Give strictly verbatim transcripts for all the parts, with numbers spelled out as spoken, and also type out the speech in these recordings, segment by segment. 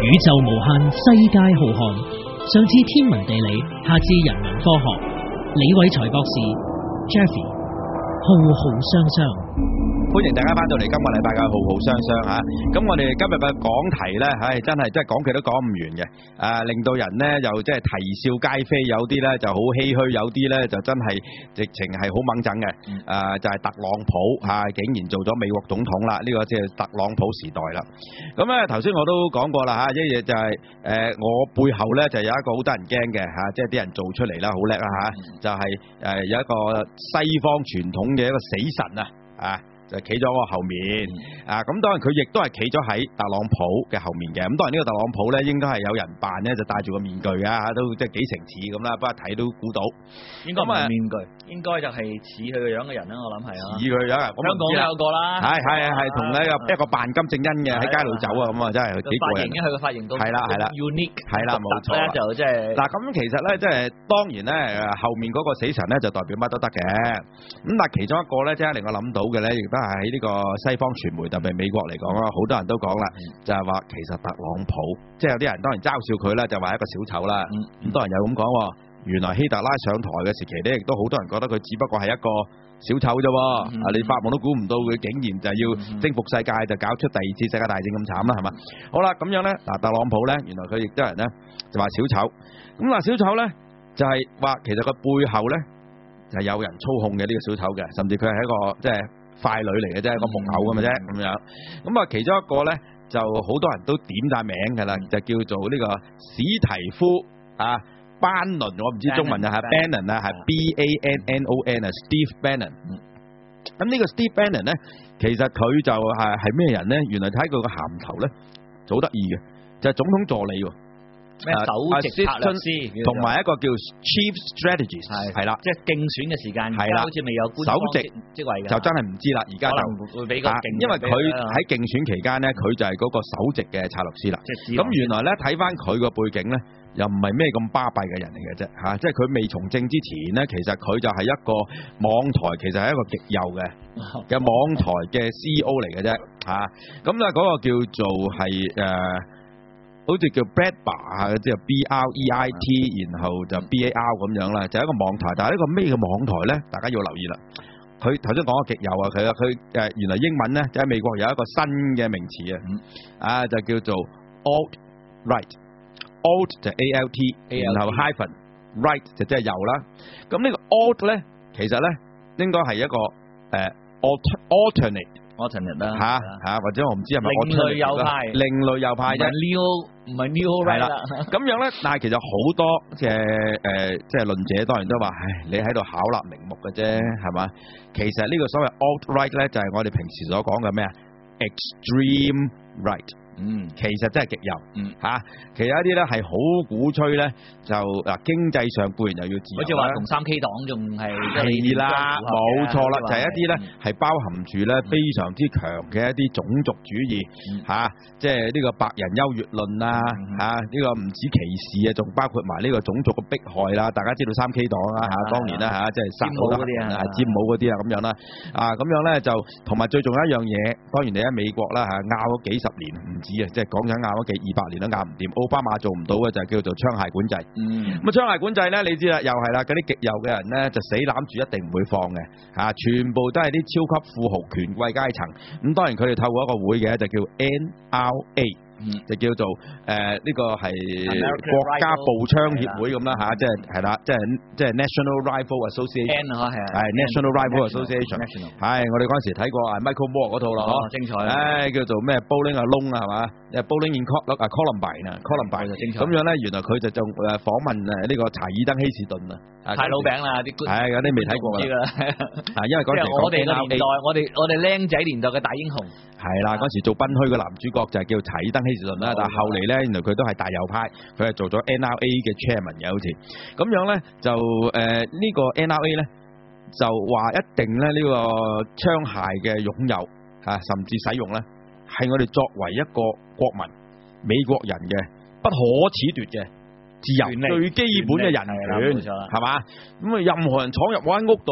宙無限，世界浩瀚，上至天文地理，下至人文科學。李偉才博士 Jeffy 浩浩湯湯。 歡迎大家翻到嚟今個禮拜嘅浩浩湯湯嚇。咁我哋今日嘅講題呢，唉，真係真係講極都講唔完嘅。誒，令到人呢又即係啼笑皆非，有啲呢就好唏噓，有啲呢就真係直情係好猛整嘅。誒，就係特朗普嚇，竟然做咗美國總統啦！呢個即係特朗普時代啦。咁咧頭先我都講過啦嚇，一嘢就係誒我背後呢就有一個好得人驚嘅嚇，即係啲人做出嚟啦，好叻啦嚇，就係誒有一個西方傳統嘅一個死神啊啊！就企咗我後面啊！咁當然佢亦都係企咗喺特朗普嘅後面嘅。咁當然呢個特朗普咧，應該係有人扮咧，就戴住個面具啊，都即係幾成似咁啦。不過睇都估到， 應該唔係面具，應該就係似佢個樣嘅人啦。我諗係啊， 似佢樣啊！ 香港都有個啦， 係係係同呢個一個扮金正恩嘅喺街度走啊！咁啊，真係幾過癮。 髮型佢個髮型都係啦係啦 unique 係啦冇錯啦。 就即係嗱咁其實咧，即係當然咧，後面嗰個死神咧就代表乜都得嘅。咁但係其中一個咧，即係令我諗到嘅咧，亦都係喺呢個西方傳媒特別美國嚟講啦，好多人都講啦，就係話其實特朗普，即係有啲人當然嘲笑佢啦，就話一個小丑啦。咁多人又咁講，原來希特拉上台嘅時期咧，亦都好多人覺得佢只不過係一個小丑啫。啊，你發夢都估唔到佢竟然就要征服世界，就搞出第二次世界大戰咁慘啦，係嘛？好啦，咁樣咧，嗱，特朗普咧，原來佢亦都有人咧就話小丑。咁嗱，小丑咧就係話其實佢背後咧就係有人操控嘅呢個小丑嘅，甚至佢係一個即係傀儡嚟嘅啫，個木偶咁嘅啫，咁樣。咁啊，其中一個咧就好多人都點晒名㗎啦，就叫做呢個史提夫啊班倫，我唔知中文就係 Bannon 啊，係 B A N N O N 啊 ，Steve Bannon。咁呢個 Steve Bannon 咧，其實佢就係係咩人咧？原來睇佢個銜頭咧，就好得意嘅，就係總統助理喎。 咩首席策略師， 同埋一個叫 Chief Strategist， 係啦， 即係競選嘅時間，係啦，好似未有官方職職位嘅， 就真係唔知啦。而家就會比較勁， 因為佢喺競選期間咧，佢就係嗰個首席嘅策略師啦。咁原來咧睇翻佢個背景咧，又唔係咩咁巴閉嘅人嚟嘅啫嚇，即係佢未從政之前咧，其實佢就係一個網台，其實係一個極右嘅嘅網台嘅 C E O 嚟嘅啫嚇。咁咧嗰個叫做係誒。好似叫 Breitbart 即係 B R E I T， 然後就 B A R 咁樣啦，就係一個網台。但係呢個咩嘅網台咧？大家要留意啦。佢頭先講個極右啊，佢佢誒原來英文咧，就喺美國有一個新嘅名詞啊，啊就叫做 alt right，alt 就 A L T， 然後 hyphen right 就即係右啦。咁呢個 alt 咧，其實咧應該係一個誒 alternate。 alternate 啦， 嚇嚇，或者我唔知係咪另類右派， 另類右派啫， 唔係 new right 啦。 咁樣咧，但係其實好多嘅誒，即係論者當然都話，唉，你喺度巧立名目嘅啫，係嘛？其實呢個所謂 alt right 咧，就係我哋平時所講嘅咩啊 extreme right。嗯，其實真係極右，嗯嚇，其實一啲咧係好鼓吹咧，就嗱經濟上固然又要自由， 好似話同三 K 黨仲係係啦，冇錯啦，就係一啲咧係包含住咧非常之強嘅一啲種族主義嚇，即係呢個白人優越論啊嚇，呢個唔止歧視啊，仲包括埋呢個種族嘅迫害啦。大家知道三 K 黨啦嚇，當年啦嚇，即係殺好多人啊，佔武嗰啲啊咁樣啦，啊咁樣咧就同埋最重要一樣嘢，當然你喺美國啦嚇，拗咗幾十年唔止啊，即係講緊拗咗幾二百年都拗唔掂。奧巴馬做唔到嘅就係叫做槍械管制。嗯，咁啊槍械管制咧，你知啦，又係啦，嗰啲極右嘅人咧就死攬住一定唔會放嘅嚇，全部都係啲超級富豪權貴階層。咁當然佢哋透過一個會嘅就叫 N R A。嗯，就叫做誒呢個係國家步槍協會咁啦嚇，即係係啦，即係即係 National Rifle Association， 係啊，係 National Rifle Association， 係我哋嗰陣時睇過啊 Michael Moore 嗰套咯，精彩，誒叫做咩 Bowling Alone 啊係嘛，誒 Bowling in Columbine 啊 Columbine 就精彩，咁樣咧原來佢就仲誒訪問誒呢個查爾登希士頓啊， 太老餅啦啲， 係有啲未睇過啦，啊因為嗰陣時我哋個年代，我哋我哋僆仔年代嘅大英雄。 係啦，嗰時做賓虛嘅男主角就係叫查爾登希士頓啦，但係後嚟咧，原來佢都係大右派，佢係做咗 N R A 嘅 chairman 嘅好似，咁樣咧就誒呢個 N R A 咧就話一定咧呢個槍械嘅擁有嚇，甚至使用咧係我哋作為一個國民美國人嘅不可褫奪嘅自由最基本嘅人權，係嘛？咁啊任何人闖入我間屋度。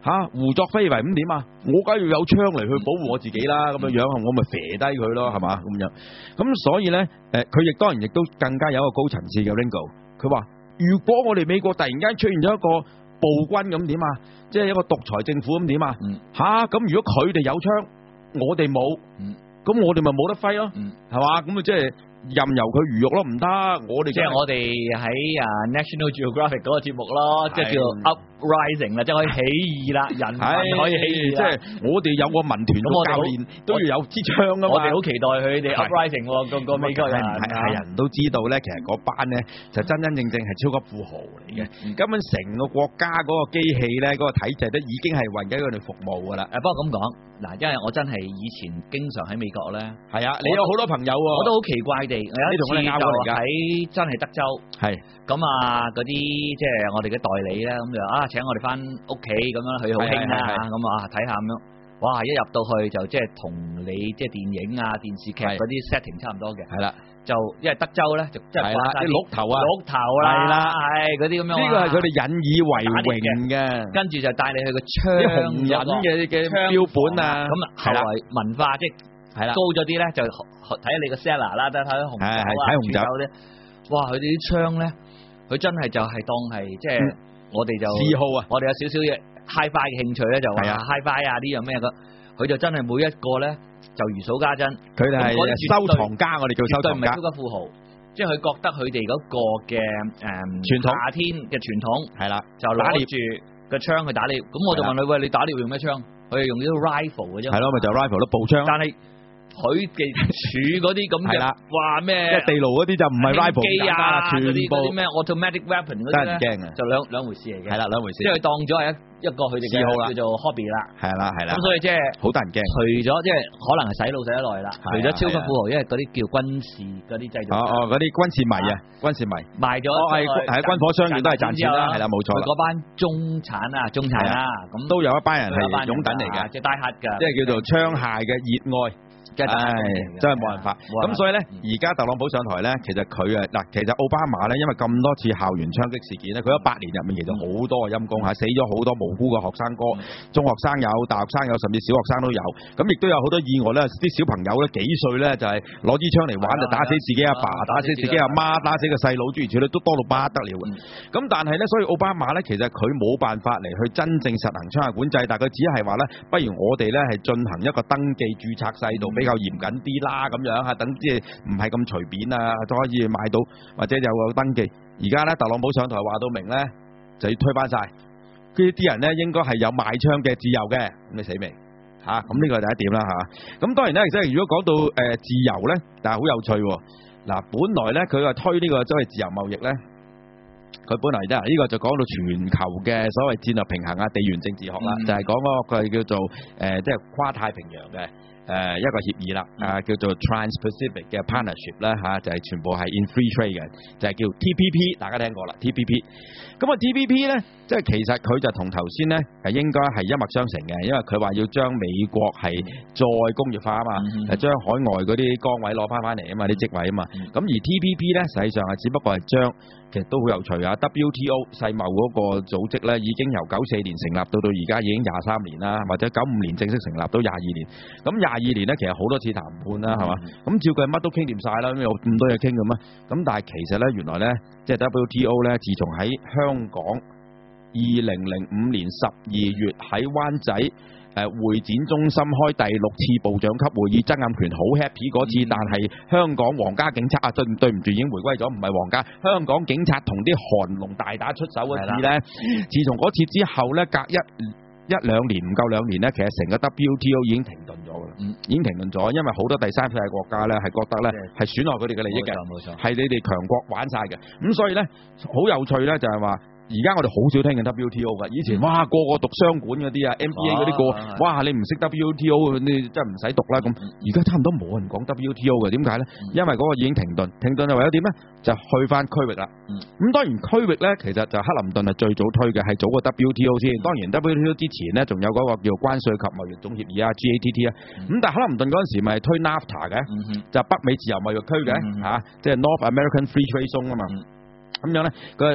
嚇、啊、胡作非為咁點啊？我梗係要有槍嚟去保護我自己啦，咁樣樣我咪射低佢咯，係嘛咁樣。咁所以咧，誒佢亦當然亦都更加有一個高層次嘅 Ringo，佢話：如果我哋美國突然間出現咗一個暴君咁點啊？即係一個獨裁政府咁點啊？嚇咁、嗯啊、如果佢哋有槍，我哋冇，咁、嗯、我哋咪冇得揮咯，係嘛、嗯？咁啊即係。任由佢魚肉咯，唔得，我哋即係我哋喺啊 National Geographic 嗰個節目咯，即係叫 Uprising 啦，即係可以起義啦，人民可以起義，即係我哋有個民團嘅教練都要有支槍啊嘛。 我哋好期待佢哋 Uprising 喎，個個美國人係人都知道咧，其實嗰班咧就真真正正係超級富豪嚟嘅，根本成個國家嗰個機器咧，嗰個體制都已經係為緊佢哋服務噶啦。 誒，不過咁講嗱，因為我真係以前經常喺美國咧， 係啊，你有好多朋友喎， 我都好奇怪地。有一次就喺真係德州， 係咁啊嗰啲即係我哋嘅代理咧，咁就啊請我哋翻屋企咁樣，佢好興啦嚇，咁啊睇下咁樣，哇！一入到去就即係同你即係電影啊電視劇嗰啲 setting 差唔多嘅，係啦，就因為德州咧就即係掛晒啲鹿頭啊， 鹿頭啦，係啦，係嗰啲咁樣。呢個係佢哋引以為榮嘅， 跟住就帶你去個槍紅人嘅嘅標本啊， 咁啊後來文化即係啦，高咗啲咧就睇下你個 seller 啦，睇睇紅酒啊，睇紅酒啲，哇！佢哋啲槍咧，佢真係就係當係即係我哋就嗜好啊，我哋有少少嘢 hi-fi 嘅興趣咧，就話 hi-fi 啊呢樣咩嘅，佢就真係每一個咧就如數家珍，佢哋係收藏家，我哋叫收藏家，唔係超級富豪，即係佢覺得佢哋嗰個嘅誒傳統夏天嘅傳統係啦，就攞住個槍去打獵，咁我就問佢喂，你打獵用咩槍？佢係用呢個 rifle 嘅啫，係咯，咪就 rifle 咯，步槍，但係。佢嘅處嗰啲咁嘅，話咩？即係地牢嗰啲就唔係 rifle 機啊，全部嗰啲咩 automatic weapon 嗰啲咧，驚啊！就兩兩回事嚟嘅。係啦，兩回事。即係當咗係一一個佢哋嘅叫做 hobby 啦。係啦，係啦。咁所以即係好得人驚。除咗即係可能係洗腦洗得耐啦，除咗超級富豪，因為嗰啲叫軍事嗰啲製造。哦哦，嗰啲軍事迷啊，軍事迷賣咗。哦係係軍火商業都係賺錢啦，係啦冇錯。嗰班中產啊，中產啊，咁都有一班人係擁躉嚟嘅，即係 die hard 㗎，即係叫做槍械嘅熱愛。唉，真係冇辦法。咁所以咧，而家特朗普上台咧，其實佢啊嗱，其實奧巴馬咧，因為咁多次校園槍擊事件咧，佢一八年入面其實好多個陰公嚇，死咗好多無辜嘅學生哥，中學生有，大學生有，甚至小學生都有。咁亦都有好多意外咧，啲小朋友咧幾歲咧就係攞支槍嚟玩就打死自己阿爸，打死自己阿媽，打死個細佬，諸如此類都多到不得了嘅。咁但係咧，所以奧巴馬咧，其實佢冇辦法嚟去真正實行槍械管制，但係佢只係話咧，不如我哋咧係進行一個登記註冊制度。比較嚴謹啲啦，咁樣嚇，等即係唔係咁隨便啊，都可以買到或者有個登記。而家咧，特朗普上台話到明咧，就要推翻晒。呢啲人咧應該係有買槍嘅自由嘅，咁你死未嚇？咁呢個係第一點啦嚇。咁當然咧，即係如果講到誒自由咧，但係好有趣喎。嗱，本來咧佢話推呢個所謂自由貿易咧，佢本來咧呢個就講到全球嘅所謂戰略平衡啊、地緣政治學啦，就係講嗰個叫做誒即係跨太平洋嘅。誒、呃、一個協議啦，啊叫做 Trans-Pacific 嘅 Partnership 啦、啊、嚇，就係、是、全部係 in free trade 嘅，就係、是、叫 T P P， 大家聽過啦 T P P。咁啊 T P P 咧，即係其實佢就同頭先咧係應該係一脈相承嘅，因為佢話要將美國係再工業化啊嘛，係、嗯、將海外嗰啲崗位攞翻翻嚟啊嘛，啲職位啊嘛。咁、嗯、而 T P P 咧實際上係只不過係將，其實都好有趣啊 W T O 世貿嗰個組織咧，已經由九四年成立到到而家已經廿三年啦，或者九五年正式成立到廿二年。咁廿二年咧，其實好多次談判啦，係嘛？咁、嗯、照計乜都傾掂晒啦，有咁多嘢傾嘅咩？咁但係其實咧，原來咧，即係 W T O 咧，自從喺香港二零零五年十二月喺灣仔誒會展中心開第六次部長級會議，曾蔭權好 happy 嗰次，嗯、但係香港皇家警察啊，對唔對唔住已經回歸咗，唔係皇家，香港警察同啲韓龍大打出手嗰次咧，自從嗰次之後咧，隔一一兩年唔夠兩年咧，其實成個 W T O 已經停頓咗㗎啦，嗯、已經停頓咗，因為好多第三世界國家咧係覺得咧係損害佢哋嘅利益嘅，係你哋強國玩晒嘅，咁所以咧好有趣咧就係話。而家我哋好少聽緊 W T O 㗎，以前哇個個讀商管嗰啲啊 M B A 嗰啲個，哇你唔識 W T O 你真係唔使讀啦咁。而家差唔多冇人講 W T O 嘅，點解咧？因為嗰個已經停頓，停頓就為咗點咧？就去翻區域啦。咁當然區域咧，其實就克林頓係最早推嘅，係早過 W T O 先。當然 W T O 之前咧，仲有嗰個叫關稅及貿易總協議啊 G A T T 啊。咁但係克林頓嗰陣時咪推 NAFTA 嘅，就北美自由貿易區嘅嚇，即係 North American Free Trade Zone 啊嘛。咁樣咧，佢即係。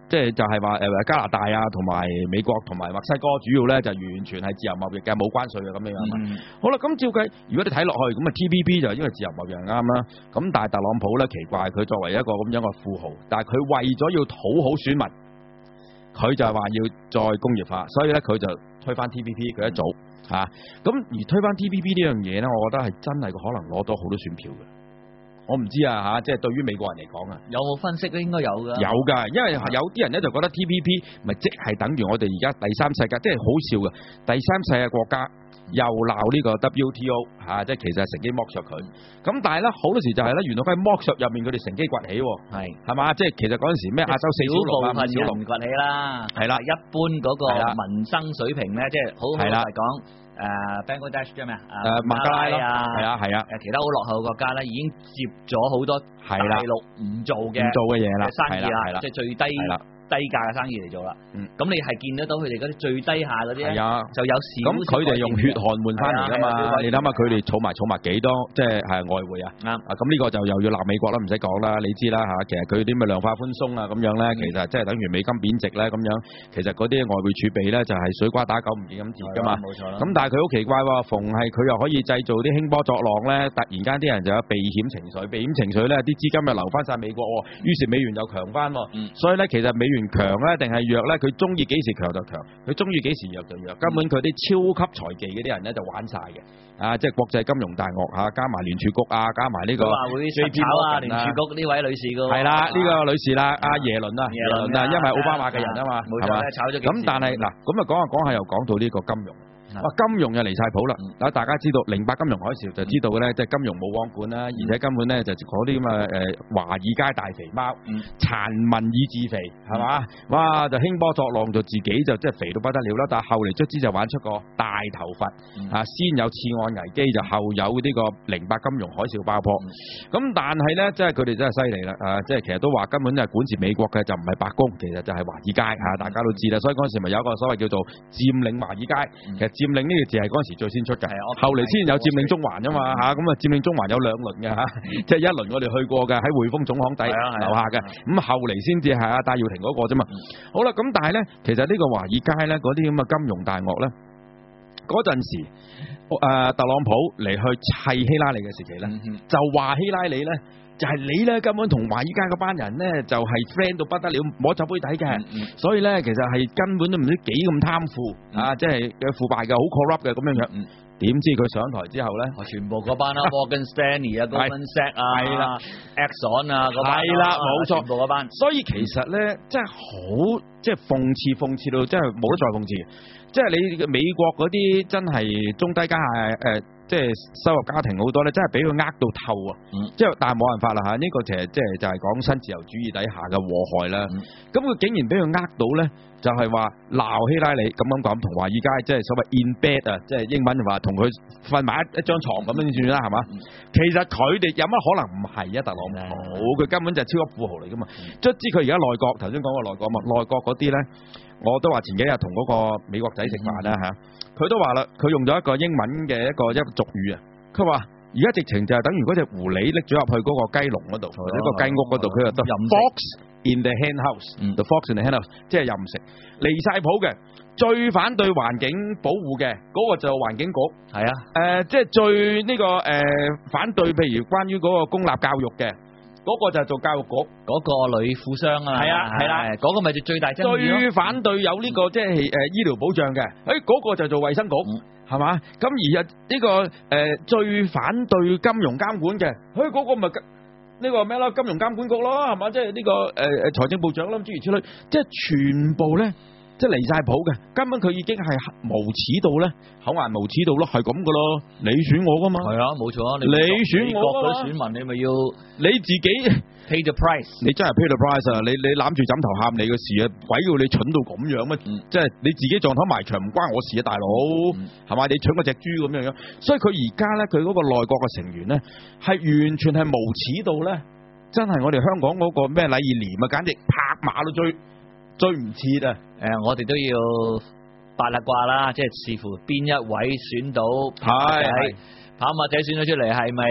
即係就係話誒加拿大啊，同埋美國同埋墨西哥主要咧就完全係自由貿易嘅，冇關稅嘅咁樣樣。嗯、好啦，咁照計，如果你睇落去，咁啊 T P P 就因為自由貿易啱啦。咁但係特朗普咧奇怪，佢作為一個咁樣嘅富豪，但係佢為咗要討好選民，佢就係話要再工業化，所以咧佢就推翻 T P P， 佢一早嚇。咁、嗯啊、而推翻 T P P 呢樣嘢咧，我覺得係真係可能攞到好多選票嘅。我唔知啊嚇，即係對於美國人嚟講啊，有冇分析咧？應該有㗎，有㗎，因為有啲人咧就覺得 T P P 咪即係等於我哋而家第三世界，即係好笑嘅第三世界國家又鬧呢個 W T O 嚇、啊，即係其實係乘機剝削佢。咁但係咧好多時就係咧，原來佢喺剝削入面佢哋乘機崛起喎，係係嘛？即係其實嗰陣時咩亞洲四小龍啊，五小龍崛起啦，係啦，一般嗰個民生水平咧，即係好好嚟講。誒 Bangladesh 啫咩啊？誒孟加拉咯，係啊係啊，誒其他好落後嘅國家咧，已經接咗好多大陸唔做嘅唔做嘅嘢啦，生意啦，即係最低低價嘅生意嚟做啦。咁你係見得到佢哋嗰啲最低下嗰啲咧，就有少少。咁佢哋用血汗換翻嚟㗎嘛？你諗下佢哋儲埋儲埋幾多，即係係外匯啊？啱啊！咁呢個就又要鬧美國啦，唔使講啦，你知啦嚇。其實佢啲咪量化寬鬆啊咁樣咧，其實即係等於美金貶值咧咁樣。其實嗰啲外匯儲備咧就係水瓜打狗唔見咁跌㗎嘛。冇錯啦。咁但係佢好奇怪喎，逢係佢又可以製造啲興波作浪咧，突然間啲人就有避險情緒，避險情緒咧啲資金又流翻晒美國喎，於是美元又強翻喎。所以咧其實美元強咧定係弱咧，佢中意幾時強就強，佢中意幾時弱就弱。根本佢啲超級財技嗰啲人咧就玩晒嘅，啊，即係國際金融大鱷嚇，加埋聯儲局啊，加埋呢個話會實炒啊，聯儲局呢位女士㗎。係啦，呢個女士啦，阿耶倫啊，耶倫啊，因為奧巴馬嘅人啊嘛，係嘛？炒咗幾咁但係嗱，咁啊講下講下又講到呢個金融。哇！金融又離晒譜啦！啊，大家知道零八金融海嘯就知道嘅咧，即係金融冇王管啦，而且根本咧就嗰啲咁嘅誒華爾街大肥貓，殘民以自肥係嘛？哇！就興波作浪，就自己就即係肥到不得了啦。但係後嚟卒之就玩出個大頭佛啊！先有次按危機，就後有呢個零八金融海嘯爆破。咁但係咧，即係佢哋真係犀利啦！啊，即係其實都話根本就係管治美國嘅就唔係白宮，其實就係華爾街嚇，大家都知啦。所以嗰陣時咪有一個所謂叫做佔領華爾街，其實佔領呢個字係嗰陣時最先出嘅，後嚟先有佔領中環啫嘛嚇，咁啊佔領中環有兩輪嘅嚇，即係一輪我哋去過嘅喺匯豐總行底樓下嘅，咁後嚟先至係阿戴耀廷嗰個啫嘛。好啦，咁但係咧，其實呢個華爾街咧嗰啲咁嘅金融大鱷咧，嗰陣時誒特朗普嚟去砌希拉里嘅時期咧，就話希拉里咧。就係你咧，根本同華爾街嗰班人咧，就係 friend 到不得了，摸酒杯底嘅。嗯嗯、所以咧，其實係根本都唔知幾咁貪腐、嗯、啊，即係嘅腐敗嘅，好 corrupt 嘅咁樣樣。點、嗯、知佢上台之後咧，全部嗰班啦 ，Morgan Stanley 啊，Goldman Sachs 啊，係啦 ，Exxon 啊，嗰班係啦，冇錯，全部嗰班。所以其實咧，真係好，即係諷刺，諷刺到真係冇得再諷刺。即係你美國嗰啲真係中低階誒。呃即係收入家庭好多咧，真係俾佢呃到透啊！嗯、即係但係冇辦法啦嚇，呢、呢個其實即係就係講新自由主義底下嘅禍害啦。咁佢、嗯、竟然俾佢呃到咧，就係話鬧希拉里咁樣講，同華爾街即係所謂 in bed 啊，即係英文就話同佢瞓埋一一張牀咁樣算啦，係嘛？嗯、其實佢哋有乜可能唔係啊？特朗普佢根本就係超級富豪嚟噶嘛！卒之佢而家內閣頭先講過內閣嘛，內閣嗰啲咧，我都話前幾日同嗰個美國仔食飯啦嚇。嗯佢都話啦，佢用咗一個英文嘅一個一個俗語啊。佢話而家直情就係等於嗰隻狐狸拎咗入去嗰個雞籠嗰度，或者個雞屋嗰度，佢就得 fox in the hen house，the fox in the hen house，即係任食，離晒譜嘅。最反對環境保護嘅嗰個就環境局，係啊，誒，即係最呢個誒反對，譬如關於嗰個公立教育嘅。嗰個就係做教育局嗰個女富商啊，係啊係啦，嗰個咪就最大爭議咯。最反對有呢個即係誒醫療保障嘅，誒嗰個就做衛生局，係嘛？咁而啊呢個誒最反對金融監管嘅，誒嗰個咪呢個咩咯？金融監管局咯，係嘛？即係呢個誒誒財政部長啦，諸如此類，即係全部咧。即係離晒譜嘅，根本佢已經係無恥到咧，厚顏無恥到咯，係咁噶咯。你選我噶嘛？係啊，冇錯啊。你選我噶嘛？選民你咪要你自己 pay the price。你真係 pay the price 啊！你你攬住枕頭喊你嘅事啊！鬼要你蠢到咁樣咩？嗯、即係你自己撞頭埋牆唔關我事啊，大佬係嘛？你搶嗰隻豬咁樣樣，所以佢而家咧，佢嗰個內閣嘅成員咧，係完全係無恥到咧，真係我哋香港嗰個咩禮義廉啊，簡直拍馬都追。追唔切啊！誒、呃，我哋都要八卦卦啦，即係視乎邊一位選到跑馬仔，跑馬仔選咗出嚟係咪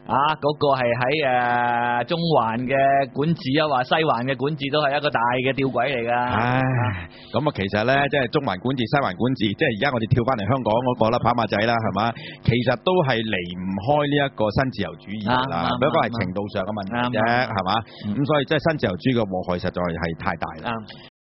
啊，嗰、那個係喺誒中環嘅管治啊，話西環嘅管治都係一個大嘅吊詭嚟㗎。 唉，咁啊，其實咧，即係中環管治、西環管治，即係而家我哋跳翻嚟香港嗰、那個啦，跑馬仔啦，係嘛？其實都係離唔開呢一個新自由主義啦，不過係程度上嘅問題啫，係嘛？咁所以即係新自由主義嘅禍害實在係太大啦。